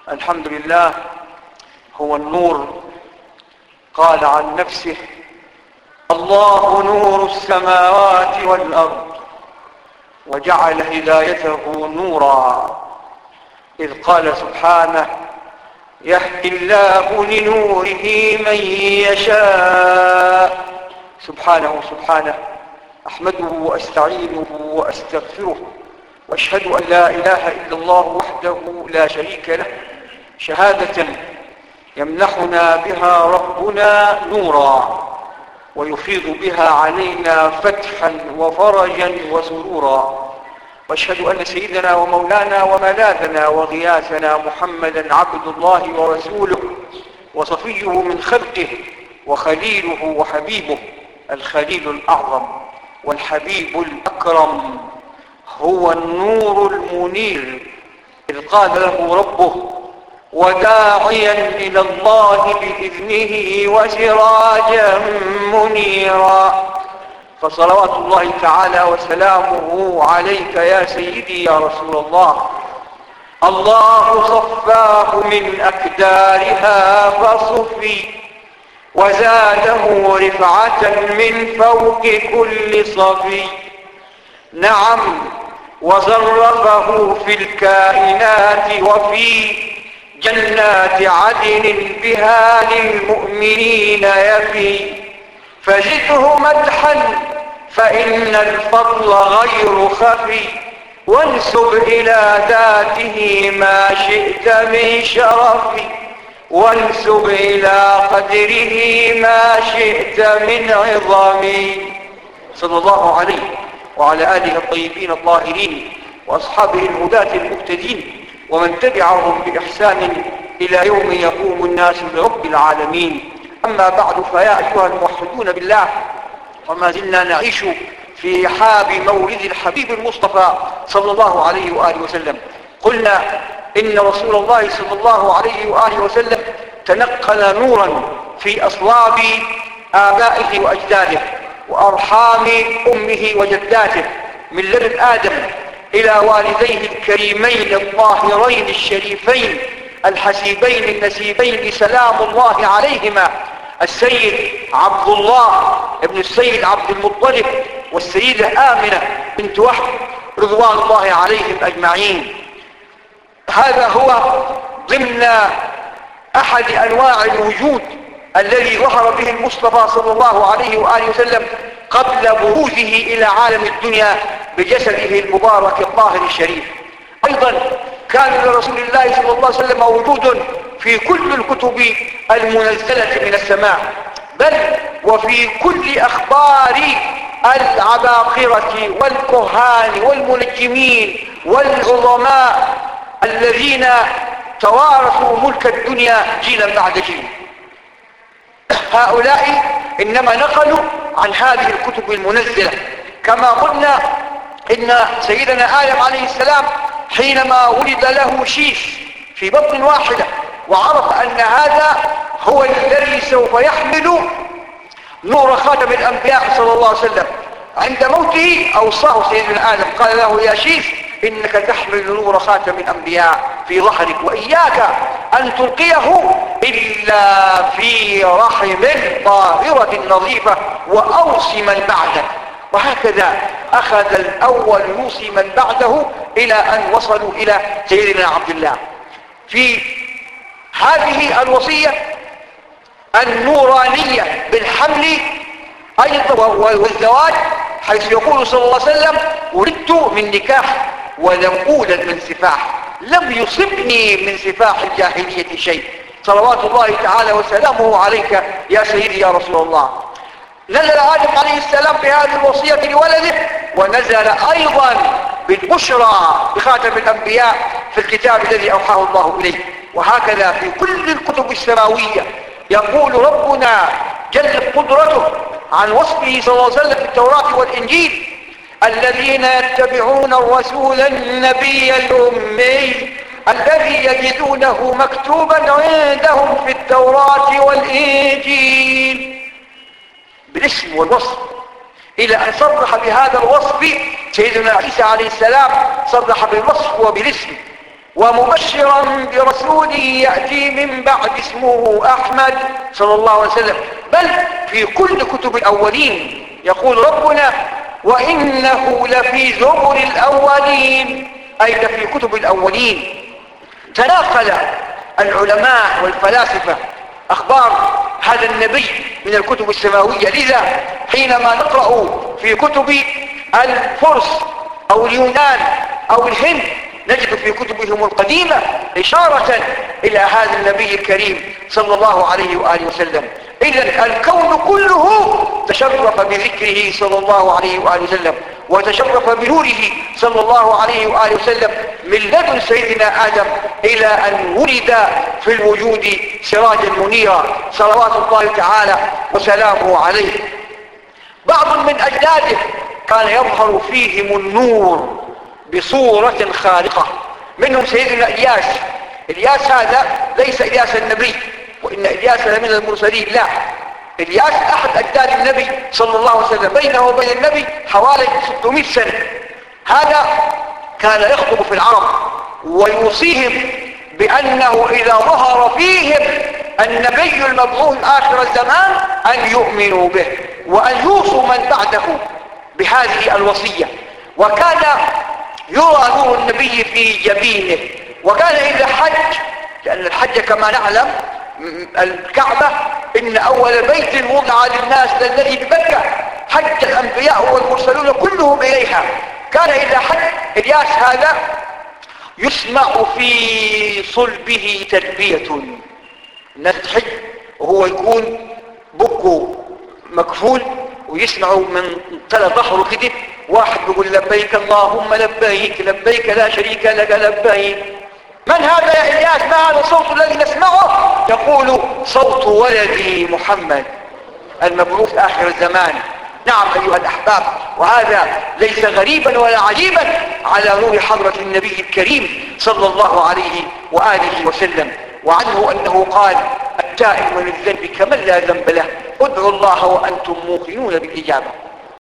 الحمد لله هو النور. قال عن نفسه: الله نور السماوات والأرض وجعل هدايته نورا. إذ قال سبحانه: يهدي الله لنوره من يشاء. سبحانه أحمده وأستعينه وأستغفره، وأشهد أن لا إله إلا الله وحده لا شريك له، شهادة يمنحنا بها ربنا نورا ويفيض بها علينا فتحا وفرجا وسرورا. وأشهد أن سيدنا ومولانا وملاذنا وغياثنا محمدا عبد الله ورسوله وصفيه من خلقه وخليله وحبيبه، الخليل الأعظم والحبيب الأكرم، هو النور المنير. إذ قال له ربه: وداعيا إلى الله بإذنه وسراجا منيرا. فصلوات الله تعالى وسلامه عليك يا سيدي يا رسول الله. الله صفاه من أكدارها فصفي، وزاده رفعة من فوق كل صفي. نعم، وزرفه في الكائنات وفي جنات عدن بها للمؤمنين يفي. فزده مدحا فإن الفضل غير خفي، وانسب إلى ذاته ما شئت من شرف، وانسب إلى قدره ما شئت من عظم. صلى الله عليه وعلى آله الطيبين الطاهرين وأصحابه الهداة المهتدين ومن تبعهم بإحسان إلى يوم يقوم الناس برب العالمين. أما بعد، فيا أيها الموحدون بالله، وما زلنا نعيش في رحاب مولد الحبيب المصطفى صلى الله عليه وآله وسلم. قلنا إن رسول الله صلى الله عليه وآله وسلم تنقل نورا في أصلاب آبائه وأجداده وأرحام أمه وجداته، من لدن آدم إلى والديه الكريمين الطاهرين الشريفين الحسيبين النسيبين سلام الله عليهما، السيد عبد الله ابن السيد عبد المطلب والسيدة آمنة بنت وهب رضوان الله عليهم أجمعين. هذا هو ضمن أحد أنواع الوجود الذي ظهر به المصطفى صلى الله عليه وآله وسلم قبل بروزه إلى عالم الدنيا بجسده المبارك الطاهر الشريف. أيضا كان لرسول الله صلى الله عليه وسلم وجود في كل الكتب المنزلة من السماء، بل وفي كل أخبار العباقرة والكهان والمنجمين والعظماء الذين توارثوا ملك الدنيا جيلا بعد جيل. هؤلاء إنما نقلوا عن هذه الكتب المنزلة. كما قلنا إن سيدنا آدم عليه السلام حينما ولد له شيش في بطن واحدة وعرف أن هذا هو الذي سوف يحمل نور خاتم الأنبياء صلى الله عليه وسلم، عند موته أوصاه سيدنا آدم قال له: يا شيش، إنك تحمل نور خاتم الأنبياء في ظهرك، وإياك أن تلقيه إلا في رحم طاهرة نظيفة وأوصي من بعدك. وهكذا أخذ الأول يوصي من بعده إلى أن وصلوا إلى سيدنا عبد الله. في هذه الوصية النورانية بالحمل أيضا والزواج، حيث يقول صلى الله عليه وسلم: ولدت من نكاح ولم أولد من سفاح، لم يصبني من سفاح الجاهلية شيء. صلوات الله تعالى وسلامه عليك يا سيدي يا رسول الله. نزل آدم عليه السلام بهذه الوصية لولده، ونزل أيضا بالبشرى بخاتم الأنبياء في الكتاب الذي أوحاه الله إليه. وهكذا في كل الكتب السماوية يقول ربنا جل قدرته عن وصفه صلى الله عليه وسلم في التوراة والإنجيل: الذين يتبعون الرسول النبي الأمي الذي يجدونه مكتوبا عندهم في التوراة والإنجيل، بالاسم والوصف، إلى أن صرح بهذا الوصف سيدنا عيسى عليه السلام، صرح بالوصف وبالاسم. ومبشرا برسول يأتي من بعد اسمه أحمد صلى الله عليه وسلم. بل في كل كتب الأولين يقول ربنا وإنه لفي زبر الأولين، أي في كتب الأولين. تناقل العلماء والفلاسفة أخبار هذا النبي من الكتب السماوية، لذا حينما نقرأ في كتب الفرس أو اليونان أو الهند نجد في كتبهم القديمة إشارة إلى هذا النبي الكريم صلى الله عليه وآله وسلم. إذن الكون كله تشرف بذكره صلى الله عليه وآله وسلم، وتشرف بنوره صلى الله عليه وآله وسلم من لدن سيدنا آدم إلى أن ولد في الوجود سراجا منيرا صلوات الله تعالى وسلامه عليه. بعض من أجداده كان يظهر فيهم النور بصورة خارقة، منهم سيدنا إلياس. إلياس هذا ليس إلياس النبي وإن إلياس لمن المرسلين، لا، إلياس أحد أجداد النبي صلى الله عليه وسلم، بينه وبين النبي حوالي 600 سنة. هذا كان يخطب في العرب ويوصيهم بأنه إذا ظهر فيهم النبي المبعوث آخر الزمان أن يؤمنوا به وأن يوصوا من بعده بهذه الوصية. وكان يرى نور النبي في جبينه، وكان إذا حج، لأن الحج كما نعلم الكعبة إن أول بيت وضع للناس الذي بمكة، حج الأنبياء والمرسلون كلهم إليها. كان إذا حج إلياس هذا يسمع في صلبه تلبية، الناس تحج وهو يكون بقه مكفول ويسمع من تلا ظهره كده واحد بيقول لبيك اللهم لبيك لبيك لا شريك لك لبيك. من هذا يا إلياس؟ ما هذا الصوت الذي نسمعه؟ يقول صوت ولدي محمد المبعوث آخر الزمان. نعم أيها الأحباب، وهذا ليس غريبا ولا عجيبا على نور حضرة النبي الكريم صلى الله عليه وآله وسلم. وعنه أنه قال التائب من الذنب كمن لا ذنب له، ادعوا الله وأنتم موقنون بالإجابة.